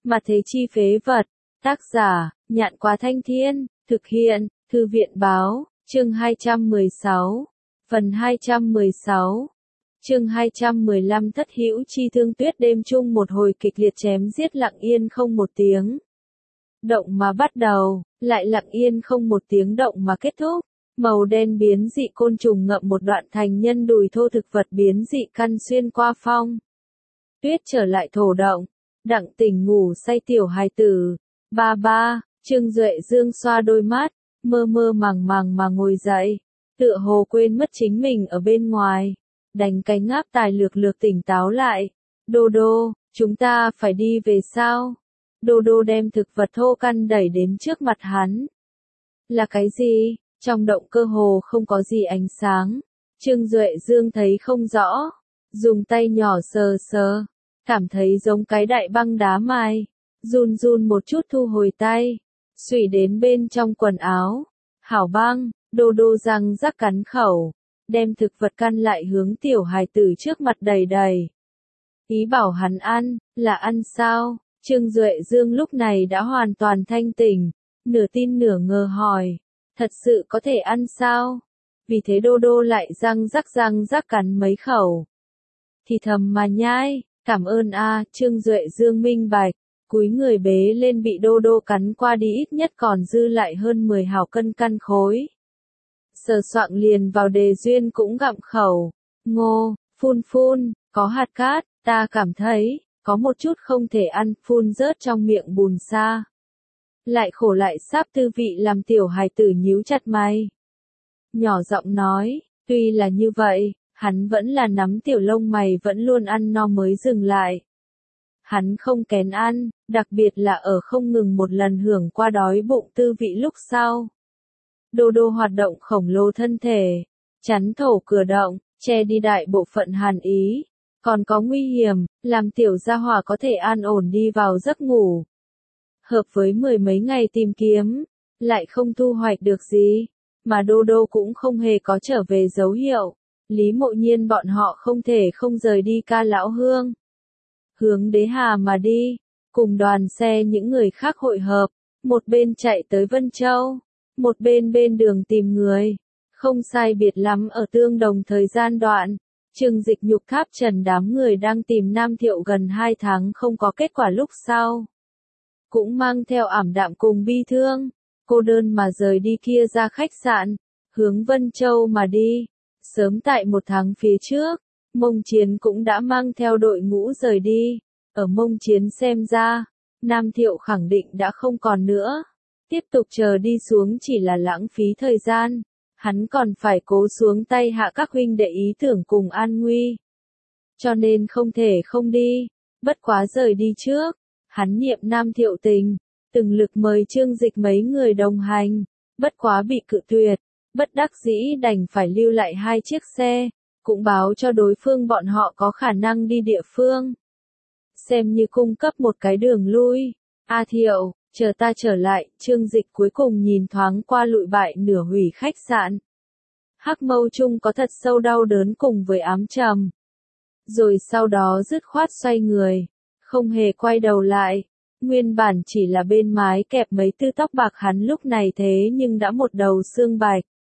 Mà thế chi phế vật. Tác giả, Nhạn Quá Thanh Thiên, thực hiện, Thư viện Báo, chương 216, phần 216. Chương 215 Thất hữu chi thương tuyết đêm chung một hồi kịch liệt chém giết lặng yên không một tiếng động mà bắt đầu, lại lặng yên không một tiếng động mà kết thúc. Màu đen biến dị côn trùng ngậm một đoạn thành nhân đùi thô thực vật biến dị căn xuyên qua phong tuyết trở lại thổ động, đặng tỉnh ngủ say tiểu hài tử. Ba, Trương Duệ Dương xoa đôi mắt, mơ mơ màng màng mà ngồi dậy, tựa hồ quên mất chính mình ở bên ngoài, đánh cái ngáp tài lược lược tỉnh táo lại. Đô đô, chúng ta phải đi về sao? Đô đô đem thực vật thô căn đẩy đến trước mặt hắn. Là cái gì? Trong động cơ hồ không có gì ánh sáng. Trương Duệ Dương thấy không rõ, dùng tay nhỏ sờ sờ, cảm thấy giống cái đại băng đá mai, run run một chút thu hồi tay, xủy đến bên trong quần áo. Hảo băng, đô đô răng rắc cắn khẩu, đem thực vật căn lại hướng tiểu hài tử trước mặt đầy đầy. Ý bảo hắn ăn, là ăn sao? Trương Duệ Dương lúc này đã hoàn toàn thanh tỉnh, nửa tin nửa ngờ hỏi, thật sự có thể ăn sao? Vì thế đô đô lại răng rắc cắn mấy khẩu. Thì thầm mà nhai, cảm ơn a. Trương Duệ Dương minh bạch, cúi người bế lên bị đô đô cắn qua đi ít nhất còn dư lại hơn 10 hào cân căn khối. Sờ soạng liền vào đề duyên cũng gặm khẩu, ngô, phun, có hạt cát, ta cảm thấy, có một chút không thể ăn, phun rớt trong miệng bùn sa. Lại khổ lại sáp tư vị làm tiểu hài tử nhíu chặt mày. Nhỏ giọng nói, tuy là như vậy, hắn vẫn là nắm tiểu lông mày vẫn luôn ăn no mới dừng lại. Hắn không kén ăn, đặc biệt là ở không ngừng một lần hưởng qua đói bụng tư vị lúc sau. Đô đô hoạt động khổng lồ thân thể, chắn thổ cửa động, che đi đại bộ phận hàn ý, còn có nguy hiểm, làm tiểu gia hỏa có thể an ổn đi vào giấc ngủ. Hợp với 10 mấy ngày tìm kiếm, lại không thu hoạch được gì, mà đô đô cũng không hề có trở về dấu hiệu. Lý Mộ Nhiên bọn họ không thể không rời đi Ca Lão Hương. Hướng Đế Hà mà đi, cùng đoàn xe những người khác hội hợp, một bên chạy tới Vân Châu, một bên đường tìm người. Không sai biệt lắm ở tương đồng thời gian đoạn, Trừng Dịch Nhục Tháp Trần đám người đang tìm Nam Thiệu gần 2 tháng không có kết quả lúc sau. Cũng mang theo ảm đạm cùng bi thương, cô đơn mà rời đi kia ra khách sạn, hướng Vân Châu mà đi. Sớm tại 1 tháng phía trước, Mông Chiến cũng đã mang theo đội ngũ rời đi. Ở Mông Chiến xem ra, Nam Thiệu khẳng định đã không còn nữa. Tiếp tục chờ đi xuống chỉ là lãng phí thời gian. Hắn còn phải cố xuống tay hạ các huynh đệ ý tưởng cùng an nguy. Cho nên không thể không đi. Bất quá rời đi trước, hắn niệm Nam Thiệu tình, từng lực mời Trương Dịch mấy người đồng hành. Bất quá bị cự tuyệt. Bất đắc dĩ đành phải lưu lại 2 chiếc xe, cũng báo cho đối phương bọn họ có khả năng đi địa phương. Xem như cung cấp một cái đường lui. A Thiệu, chờ ta trở lại. Trương Dịch cuối cùng nhìn thoáng qua lụi bại nửa hủy khách sạn. Hắc mâu chung có thật sâu đau đớn cùng với ám trầm. Rồi sau đó dứt khoát xoay người, không hề quay đầu lại. Nguyên bản chỉ là bên mái kẹp mấy tư tóc bạc hắn lúc này thế nhưng đã một đầu xương bạch.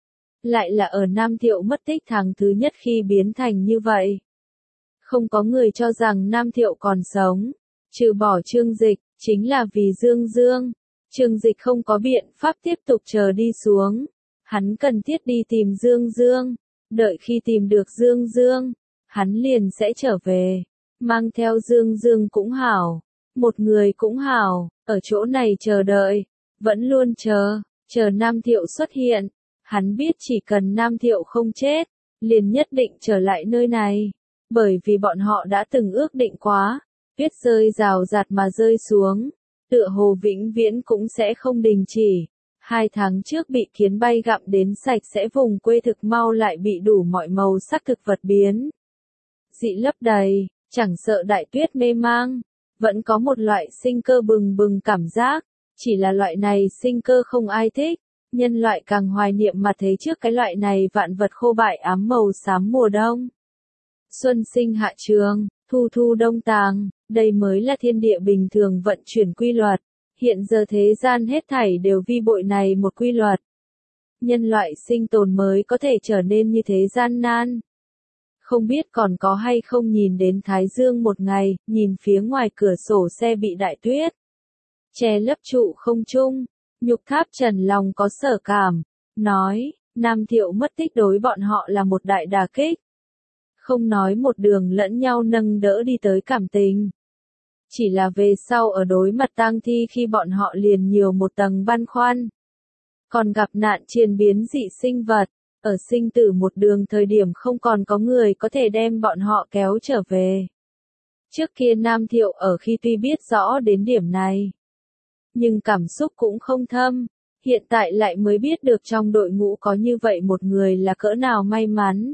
Lại là ở Nam Thiệu mất tích tháng thứ nhất khi biến thành như vậy. Không có người cho rằng Nam Thiệu còn sống, trừ bỏ Trương Dịch, chính là vì Dương Dương. Trương Dịch không có biện pháp tiếp tục chờ đi xuống. Hắn cần thiết đi tìm Dương Dương. Đợi khi tìm được Dương Dương, hắn liền sẽ trở về. Mang theo Dương Dương cũng hảo, một người cũng hảo, ở chỗ này chờ đợi, vẫn luôn chờ Nam Thiệu xuất hiện. Hắn biết chỉ cần Nam Thiệu không chết, liền nhất định trở lại nơi này. Bởi vì bọn họ đã từng ước định quá, tuyết rơi rào rạt mà rơi xuống, tựa hồ vĩnh viễn cũng sẽ không đình chỉ. 2 tháng trước bị kiến bay gặm đến sạch sẽ vùng quê thực mau lại bị đủ mọi màu sắc thực vật biến dị lấp đầy, chẳng sợ đại tuyết mê mang, vẫn có một loại sinh cơ bừng bừng cảm giác, chỉ là loại này sinh cơ không ai thích. Nhân loại càng hoài niệm mà thấy trước cái loại này vạn vật khô bại ám màu xám mùa đông. Xuân sinh hạ trường, thu thu đông tàng, Đây mới là thiên địa bình thường vận chuyển quy luật. Hiện giờ thế gian hết thảy đều vi bội này một quy luật. Nhân loại sinh tồn mới có thể trở nên như thế gian nan. Không biết còn có hay không nhìn đến Thái Dương một ngày, nhìn phía ngoài cửa sổ xe bị đại tuyết che lấp trụ không trung. Nhục Tháp Trần lòng có sở cảm, nói, Nam Thiệu mất tích đối bọn họ là một đại đả kích. Không nói một đường lẫn nhau nâng đỡ đi tới cảm tình. Chỉ là về sau ở đối mặt tang thi khi bọn họ liền nhiều một tầng băn khoăn. Còn gặp nạn triền biến dị sinh vật, ở sinh tử một đường thời điểm không còn có người có thể đem bọn họ kéo trở về. Trước kia Nam Thiệu ở khi tuy biết rõ đến điểm này, nhưng cảm xúc cũng không thâm, hiện tại lại mới biết được trong đội ngũ có như vậy một người là cỡ nào may mắn.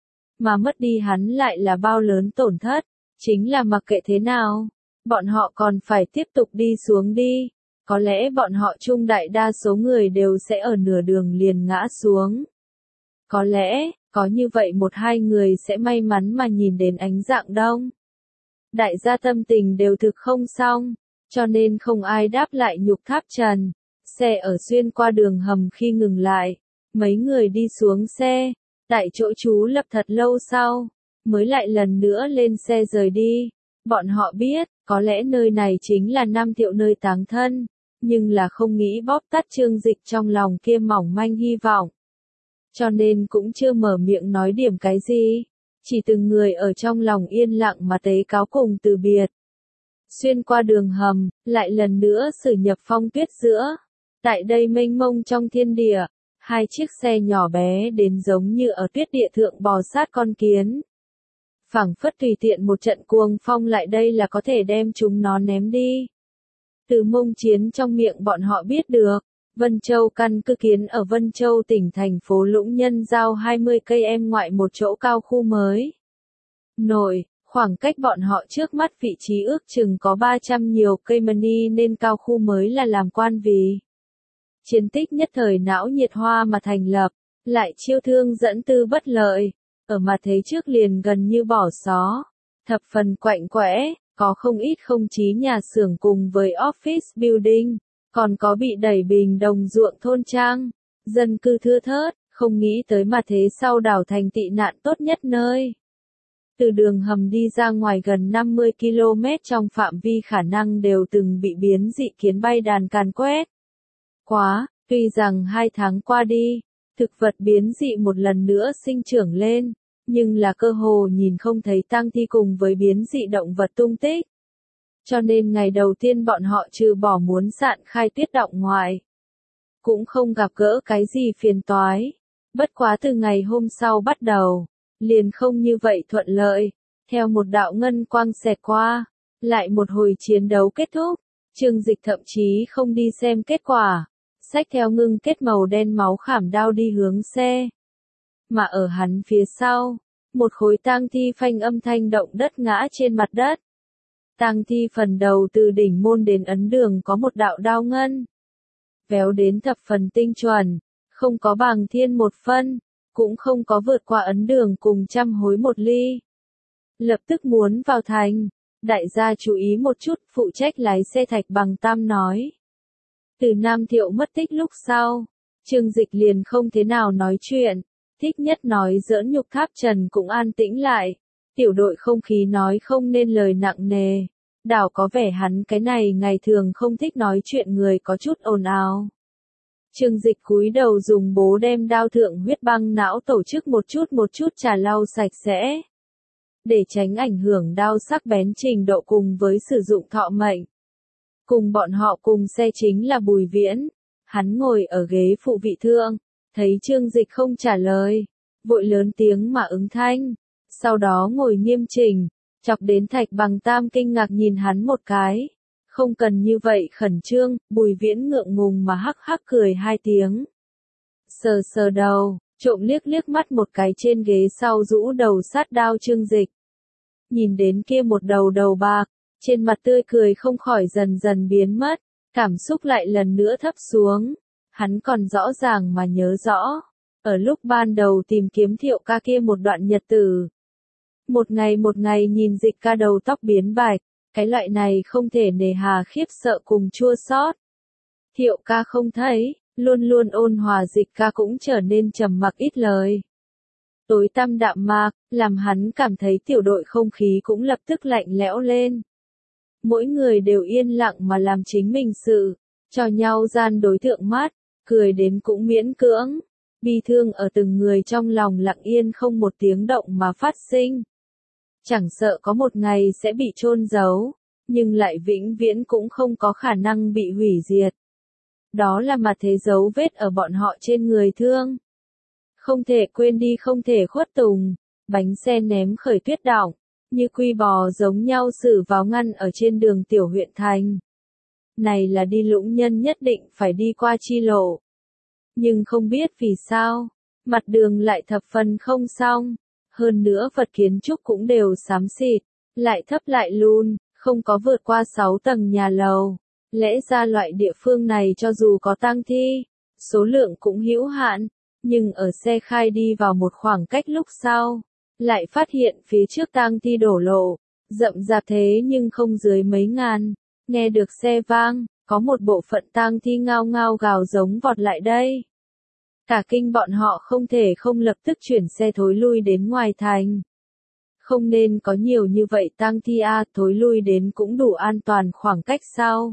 Mà mất đi hắn lại là bao lớn tổn thất, chính là mặc kệ thế nào, bọn họ còn phải tiếp tục đi xuống đi. Có lẽ bọn họ chung đại đa số người đều sẽ ở nửa đường liền ngã xuống. Có lẽ, có như vậy một hai người sẽ may mắn mà nhìn đến ánh rạng đông. Đại gia tâm tình đều thực không xong, cho nên không ai đáp lại Nhục Tháp Trần. Xe ở xuyên qua đường hầm khi ngừng lại, mấy người đi xuống xe, tại chỗ trú lập thật lâu sau, mới lại lần nữa lên xe rời đi. Bọn họ biết, có lẽ nơi này chính là Nam Thiệu nơi táng thân, nhưng là không nghĩ bóp tắt Trương Dịch trong lòng kia mỏng manh hy vọng. Cho nên cũng chưa mở miệng nói điểm cái gì, chỉ từng người ở trong lòng yên lặng mà tế cáo cùng từ biệt. Xuyên qua đường hầm, lại lần nữa xử nhập phong tuyết giữa. Tại đây mênh mông trong thiên địa, hai chiếc xe nhỏ bé đến giống như ở tuyết địa thượng bò sát con kiến. Phảng phất tùy tiện một trận cuồng phong lại đây là có thể đem chúng nó ném đi. Từ Mông Chiến trong miệng bọn họ biết được, Vân Châu căn cứ kiến ở Vân Châu tỉnh thành phố Lũng Nhân giao 20 cây em ngoại một chỗ cao khu mới. Nội, khoảng cách bọn họ trước mắt vị trí ước chừng có 300 nhiều cây mani nên cao khu mới là làm quan vì. Chiến tích nhất thời não nhiệt hoa mà thành lập, lại chiêu thương dẫn tư bất lợi, ở mặt thế trước liền gần như bỏ xó, thập phần quạnh quẽ, có không ít không chí nhà xưởng cùng với office building, còn có bị đẩy bình đồng ruộng thôn trang, dân cư thưa thớt, không nghĩ tới mặt thế sau đảo thành tị nạn tốt nhất nơi. Từ đường hầm đi ra ngoài gần 50 km trong phạm vi khả năng đều từng bị biến dị kiến bay đàn càn quét. Quá, tuy rằng 2 tháng qua đi, thực vật biến dị một lần nữa sinh trưởng lên, nhưng là cơ hồ nhìn không thấy tang thi cùng với biến dị động vật tung tích. Cho nên ngày đầu tiên bọn họ trừ bỏ muốn sạn khai tuyết động ngoài, cũng không gặp gỡ cái gì phiền toái. Bất quá từ ngày hôm sau bắt đầu, liền không như vậy thuận lợi, theo một đạo ngân quang xẹt qua, lại một hồi chiến đấu kết thúc, Trương Dịch thậm chí không đi xem kết quả, xách theo ngưng kết màu đen máu khảm đao đi hướng xe. Mà ở hắn phía sau, một khối tang thi phanh âm thanh động đất ngã trên mặt đất. Tang thi phần đầu từ đỉnh môn đến ấn đường có một đạo đao ngân, véo đến thập phần tinh chuẩn, không có bằng thiên một phân, cũng không có vượt qua ấn đường cùng trăm hối một ly. Lập tức muốn vào thành, đại gia chú ý một chút, phụ trách lái xe Thạch Bằng Tam nói. Từ Nam Thiệu mất tích lúc sau, Trương Dịch liền không thế nào nói chuyện, thích nhất nói giỡn. Nhục Tháp Trần cũng an tĩnh lại, tiểu đội không khí nói không nên lời nặng nề, đảo có vẻ hắn cái này ngày thường không thích nói chuyện người có chút ồn ào. Trương Dịch cúi đầu dùng bố đem đao thượng huyết băng não tổ chức một chút trà lau sạch sẽ, để tránh ảnh hưởng đao sắc bén trình độ cùng với sử dụng thọ mệnh. Cùng bọn họ cùng xe chính là Bùi Viễn, hắn ngồi ở ghế phụ vị thượng, thấy Trương Dịch không trả lời, vội lớn tiếng mà ứng thanh, sau đó ngồi nghiêm chỉnh, chọc đến Thạch Bằng Tam kinh ngạc nhìn hắn một cái. Không cần như vậy khẩn trương, Bùi Viễn ngượng ngùng mà hắc hắc cười 2 tiếng. Sờ sờ đầu, trộm liếc mắt một cái trên ghế sau rũ đầu sát đao Trương Dịch. Nhìn đến kia một đầu bạc, trên mặt tươi cười không khỏi dần dần biến mất, cảm xúc lại lần nữa thấp xuống. Hắn còn rõ ràng mà nhớ rõ, ở lúc ban đầu tìm kiếm Thiệu ca kia một đoạn nhật tử. Một ngày nhìn Dịch ca đầu tóc biến bạch, Cái loại này không thể nề hà khiếp sợ cùng chua xót. Thiệu ca không thấy, luôn luôn ôn hòa Dịch ca cũng trở nên trầm mặc ít lời. Tối tăm đạm mạc, làm hắn cảm thấy tiểu đội không khí cũng lập tức lạnh lẽo lên. Mỗi người đều yên lặng mà làm chính mình sự, cho nhau gian đối tượng mắt, cười đến cũng miễn cưỡng. Bi thương ở từng người trong lòng lặng yên không một tiếng động mà phát sinh. Chẳng sợ có một ngày sẽ bị chôn giấu, nhưng lại vĩnh viễn cũng không có khả năng bị hủy diệt. Đó là mặt thế dấu vết ở bọn họ trên người thương. Không thể quên đi, không thể khuất tùng, bánh xe ném khởi tuyết đọng, như quy bò giống nhau xử vào ngăn ở trên đường tiểu huyện thành. Này là đi Lũng Nhân nhất định phải đi qua chi lộ. Nhưng không biết vì sao, mặt đường lại thập phần không xong, hơn nữa vật kiến trúc cũng đều xám xịt, lại thấp lại lùn, không có vượt qua 6 tầng nhà lầu. Lẽ ra loại địa phương này cho dù có tang thi, số lượng cũng hữu hạn, nhưng ở xe khai đi vào một khoảng cách lúc sau, lại phát hiện phía trước tang thi đổ lộ, rậm rạp thế nhưng không dưới mấy ngàn, nghe được xe vang, có một bộ phận tang thi ngao ngao gào giống vọt lại đây. Cả kinh bọn họ không thể không lập tức chuyển xe thối lui đến ngoài thành. Không nên có nhiều như vậy tang thi thối lui đến cũng đủ an toàn khoảng cách sau.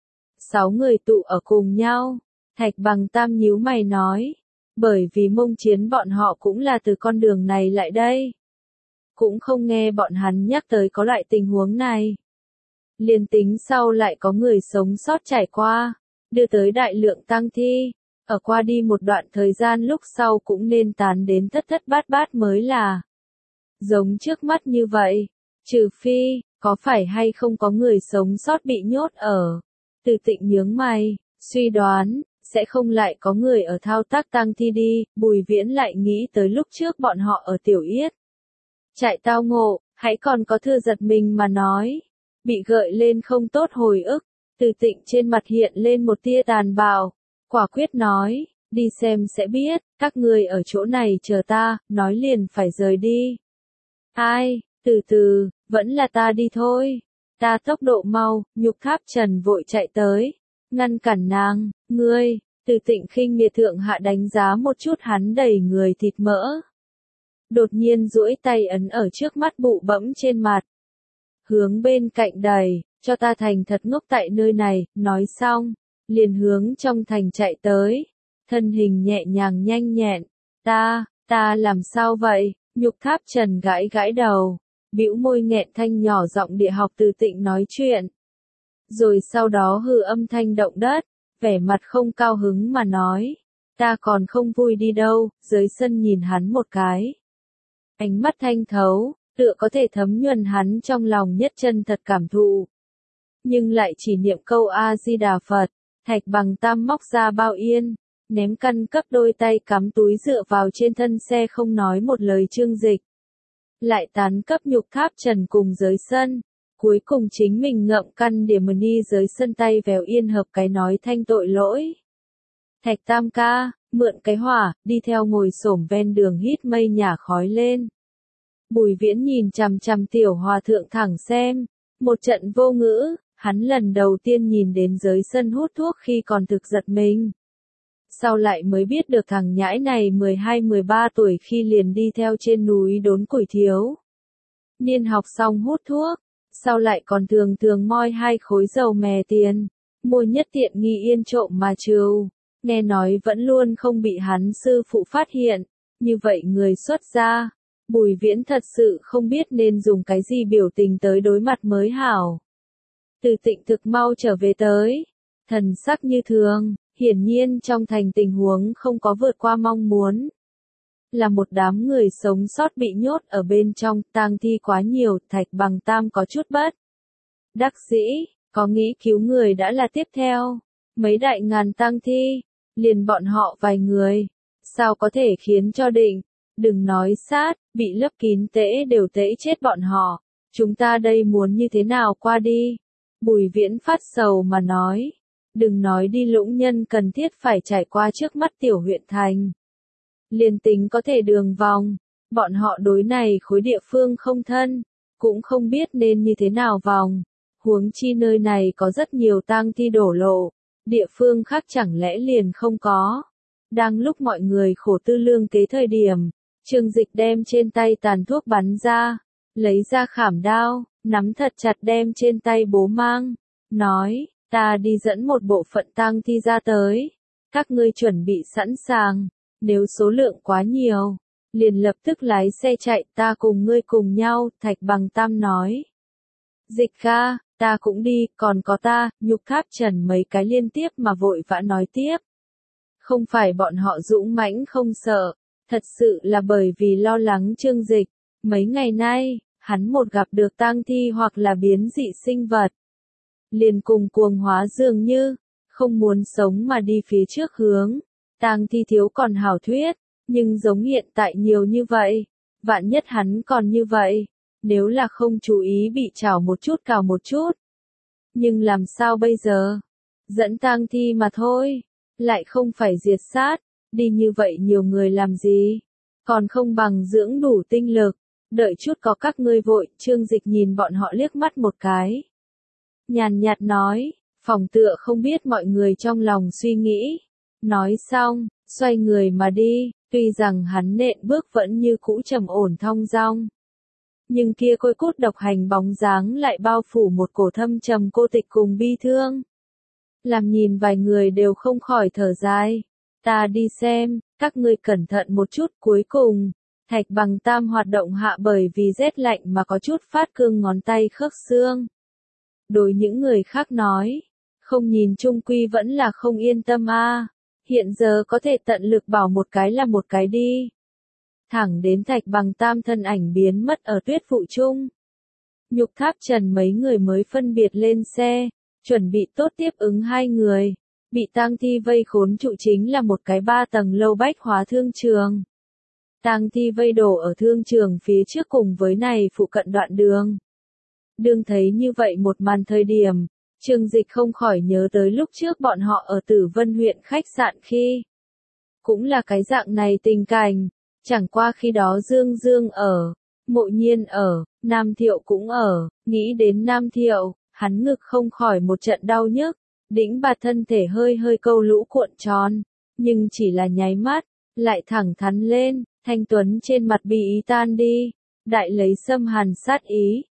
6 người tụ ở cùng nhau, Thạch Bằng Tam nhíu mày nói, bởi vì Mông Chiến bọn họ cũng là từ con đường này lại đây. Cũng không nghe bọn hắn nhắc tới có loại tình huống này. Liền tính sau lại có người sống sót trải qua, đưa tới đại lượng tang thi, ở qua đi một đoạn thời gian lúc sau cũng nên tán đến thất thất bát bát mới là. Giống trước mắt như vậy, trừ phi, có phải hay không có người sống sót bị nhốt ở. Từ Tịnh nhướng mày, suy đoán, sẽ không lại có người ở thao tác tang thi đi, Bùi Viễn lại nghĩ tới lúc trước bọn họ ở Tiểu Yết. Trại tao ngộ, hãy còn có thư giật mình mà nói. Bị gợi lên không tốt hồi ức, Từ Tịnh trên mặt hiện lên một tia tàn bạo, quả quyết nói, đi xem sẽ biết, các người ở chỗ này chờ ta, nói liền phải rời đi. Ai, từ từ, vẫn là ta đi thôi. Ta tốc độ mau, Nhục Tháp Trần vội chạy tới, ngăn cản nàng, ngươi, Từ Tịnh khinh miệt thượng hạ đánh giá một chút hắn đầy người thịt mỡ. Đột nhiên duỗi tay ấn ở trước mắt bụ bẫm trên mặt. Hướng bên cạnh đẩy, cho ta thành thật ngốc tại nơi này, nói xong, liền hướng trong thành chạy tới. Thân hình nhẹ nhàng nhanh nhẹn, ta làm sao vậy? Nhục Tháp Trần gãi gãi đầu, bĩu môi nghẹn thanh nhỏ giọng địa học Từ Tịnh nói chuyện. Rồi sau đó hừ âm thanh động đất, vẻ mặt không cao hứng mà nói, ta còn không vui đi đâu, dưới sân nhìn hắn một cái. Ánh mắt thanh thấu, tựa có thể thấm nhuần hắn trong lòng nhất chân thật cảm thụ. Nhưng lại chỉ niệm câu A-di-đà Phật, Thạch Bằng Tam móc ra bao yên, ném căn cấp đôi tay cắm túi dựa vào trên thân xe không nói một lời Trương Dịch. Lại tán cấp Nhục Tháp Trần cùng dưới sân, cuối cùng chính mình ngậm căn điểm ni dưới sân tay vèo yên hợp cái nói thanh tội lỗi. Thạch Tam ca, mượn cái hỏa, đi theo ngồi xổm ven đường hít mây nhả khói lên. Bùi Viễn nhìn chằm chằm tiểu hòa thượng thẳng xem, một trận vô ngữ, hắn lần đầu tiên nhìn đến dưới sân hút thuốc khi còn thực giật mình. Sau lại mới biết được thằng nhãi này 12-13 tuổi khi liền đi theo trên núi đốn củi thiếu. Niên học xong hút thuốc, sau lại còn thường thường moi 2 khối dầu mè tiền, mua nhất tiện nghi yên trộm mà trừ. Nghe nói vẫn luôn không bị hắn sư phụ phát hiện, như vậy người xuất gia. Bùi Viễn thật sự không biết nên dùng cái gì biểu tình tới đối mặt mới hảo. Từ Tịnh thực mau trở về tới, thần sắc như thường, hiển nhiên trong thành tình huống không có vượt qua mong muốn. Là một đám người sống sót bị nhốt ở bên trong, tang thi quá nhiều, Thạch Bằng Tam có chút bất đắc dĩ, có nghĩ cứu người đã là tiếp theo. Mấy đại ngàn tang thi, liền bọn họ vài người, sao có thể khiến cho Định, đừng nói sát, bị lấp kín tễ đều tễ chết bọn họ. Chúng ta đây muốn như thế nào qua đi? Bùi Viễn phát sầu mà nói. Đừng nói đi Lũng Nhân cần thiết phải trải qua trước mắt tiểu huyện thành. Liên tính có thể đường vòng, bọn họ đối này khối địa phương không thân, cũng không biết nên như thế nào vòng. Huống chi nơi này có rất nhiều tang thi đổ lộ, địa phương khác chẳng lẽ liền không có. Đang lúc mọi người khổ tư lương kế thời điểm, Trương Dịch đem trên tay tàn thuốc bắn ra, lấy ra khảm đao, nắm thật chặt đem trên tay bố mang, nói, ta đi dẫn một bộ phận tang thi ra tới, các ngươi chuẩn bị sẵn sàng, nếu số lượng quá nhiều, liền lập tức lái xe chạy, ta cùng ngươi cùng nhau, Thạch Bằng Tam nói. Dịch ca, ta cũng đi, còn có ta, Nhục Tháp Trần mấy cái liên tiếp mà vội vã nói tiếp. Không phải bọn họ dũng mãnh không sợ, thật sự là bởi vì lo lắng Trương Dịch. Mấy ngày nay, hắn một gặp được tang thi hoặc là biến dị sinh vật, liền cùng cuồng hóa dường như, không muốn sống mà đi phía trước hướng. Tang thi thiếu còn hảo thuyết, nhưng giống hiện tại nhiều như vậy, vạn nhất hắn còn như vậy, nếu là không chú ý bị chảo một chút cào một chút. Nhưng làm sao bây giờ? Dẫn tang thi mà thôi, lại không phải diệt sát, đi như vậy nhiều người làm gì? Còn không bằng dưỡng đủ tinh lực, đợi chút có các ngươi vội, Trương Dịch nhìn bọn họ liếc mắt một cái. Nhàn nhạt nói, phòng tựa không biết mọi người trong lòng suy nghĩ. Nói xong, xoay người mà đi, tuy rằng hắn nện bước vẫn như cũ trầm ổn thong dong. Nhưng kia côi cốt độc hành bóng dáng lại bao phủ một cổ thâm trầm cô tịch cùng bi thương. Làm nhìn vài người đều không khỏi thở dài. Ta đi xem, các ngươi cẩn thận một chút. Cuối cùng, Thạch Bằng Tam hoạt động hạ bởi vì rét lạnh mà có chút phát cương ngón tay khớp xương. Đối những người khác nói, không nhìn chung quy vẫn là không yên tâm a. Hiện giờ có thể tận lực bảo một cái là một cái đi. Thẳng đến Thạch Bằng Tam thân ảnh biến mất ở tuyết vụ chung. Nhục Tháp Trần mấy người mới phân biệt lên xe, chuẩn bị tốt tiếp ứng hai người. Bị tang thi vây khốn trụ chính là một cái 3 tầng lâu bách hóa thương trường. Tang thi vây đổ ở thương trường phía trước cùng với này phụ cận đoạn đường. Đương thấy như vậy một màn thời điểm, Trương Dịch không khỏi nhớ tới lúc trước bọn họ ở Tử Vân huyện khách sạn khi. Cũng là cái dạng này tình cảnh, chẳng qua khi đó Dương Dương ở, Mộ Nhiên ở, Nam Thiệu cũng ở, nghĩ đến Nam Thiệu, hắn ngực không khỏi một trận đau nhức, đĩnh bạt thân thể hơi hơi câu lũ cuộn tròn, nhưng chỉ là nháy mắt, lại thẳng thắn lên, thanh tuấn trên mặt bị ý tan đi, đại lấy xâm hàn sát ý,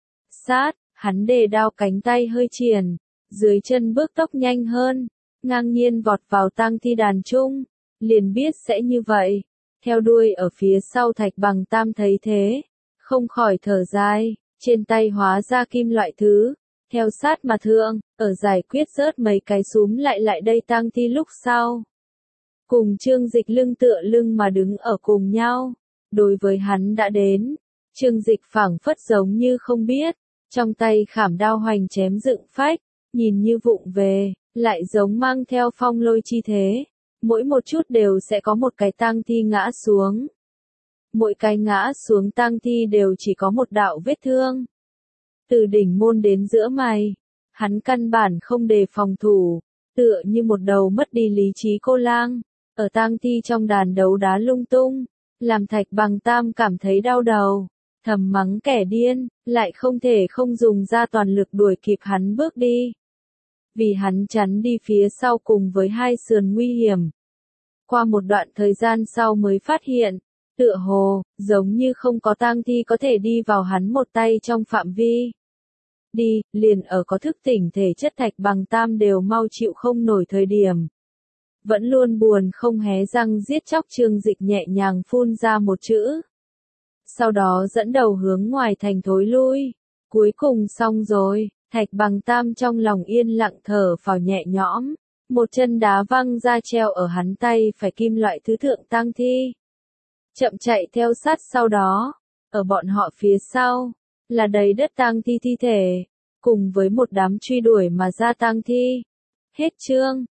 hắn đề đao cánh tay hơi triển, dưới chân bước tốc nhanh hơn, ngang nhiên vọt vào tang thi đàn chung, liền biết sẽ như vậy, theo đuôi ở phía sau Thạch Bằng Tam thấy thế, không khỏi thở dài, trên tay hóa ra kim loại thứ, theo sát mà thượng, ở giải quyết rớt mấy cái súm lại đây tang thi lúc sau. Cùng Trương Dịch lưng tựa lưng mà đứng ở cùng nhau, đối với hắn đã đến, Trương Dịch phảng phất giống như không biết, trong tay khảm đao hoành chém dựng phách, nhìn như vụng về, lại giống mang theo phong lôi chi thế, mỗi một chút đều sẽ có một cái tang thi ngã xuống. Mỗi cái ngã xuống tang thi đều chỉ có một đạo vết thương. Từ đỉnh môn đến giữa mày, hắn căn bản không đề phòng thủ, tựa như một đầu mất đi lý trí cô lang, ở tang thi trong đàn đấu đá lung tung, làm Thạch Bằng Tam cảm thấy đau đầu, thầm mắng kẻ điên, lại không thể không dùng ra toàn lực đuổi kịp hắn bước đi. Vì hắn chắn đi phía sau cùng với hai sườn nguy hiểm. Qua một đoạn thời gian sau mới phát hiện, tựa hồ, giống như không có tang thi có thể đi vào hắn một tay trong phạm vi. Đi, liền ở có thức tỉnh thể chất Thạch Bằng Tam đều mau chịu không nổi thời điểm. Vẫn luôn buồn không hé răng giết chóc Trương Dịch nhẹ nhàng phun ra một chữ. Sau đó dẫn đầu hướng ngoài thành thối lui. Cuối cùng xong rồi, Thạch Bằng Tam trong lòng yên lặng thở phào nhẹ nhõm. Một chân đá văng ra treo ở hắn tay phải kim loại thứ thượng tang thi. Chậm chạy theo sát sau đó, ở bọn họ phía sau, là đầy đất tang thi thi thể, cùng với một đám truy đuổi mà ra tang thi. Hết chương.